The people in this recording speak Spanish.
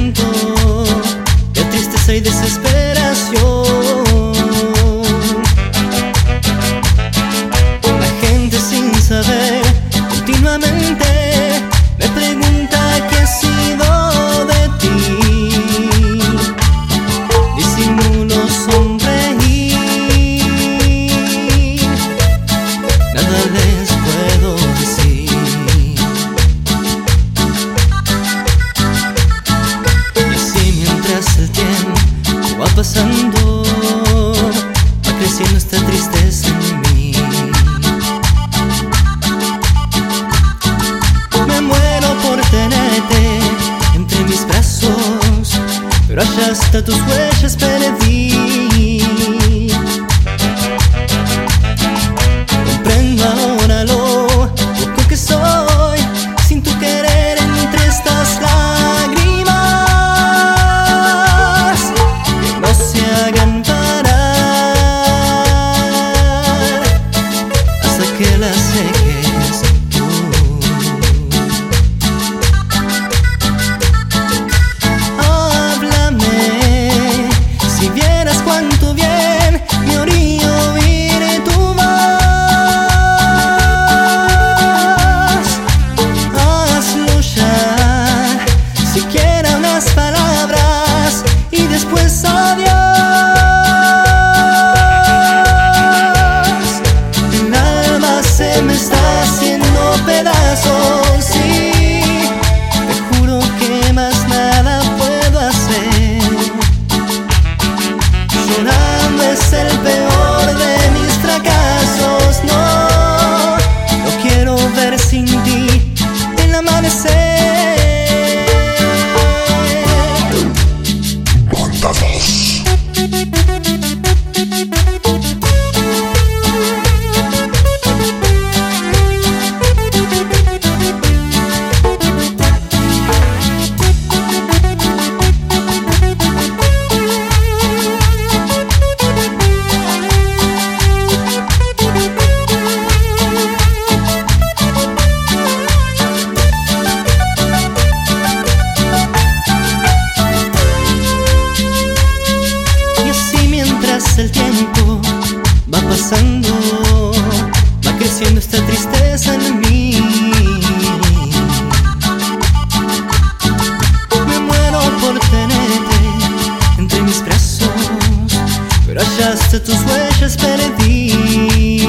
momento de tristeza y desesperación. La gente sin saber continuamente me pregunta qué ha sido de ti. Disimulo sonreír, nada les puedo decir. Y así mientras el tiempo va pasando, va creciendo esta tristeza en mí. Me muero por tenerte entre mis brazos, pero allá hasta tus huellas perdí. Comprendo ahora lo poco que soy, sin tu querer entre estas lágrimas que no se hagan parar hasta que las seques tú. Si vieras cuánto bien me haría oír tu voz, hazlo ya, siquiera unas palabras y después adiós. El alma se me está haciendo pedazos, sí, te juro que más nada puedo hacer. Llorando es el peor de mis fracasos. No, no quiero ver sin ti el amanecer. El tiempo va pasando, va creciendo esta tristeza en mí. Me muero por tenerte entre mis brazos, pero allá hasta tus huellas perdí.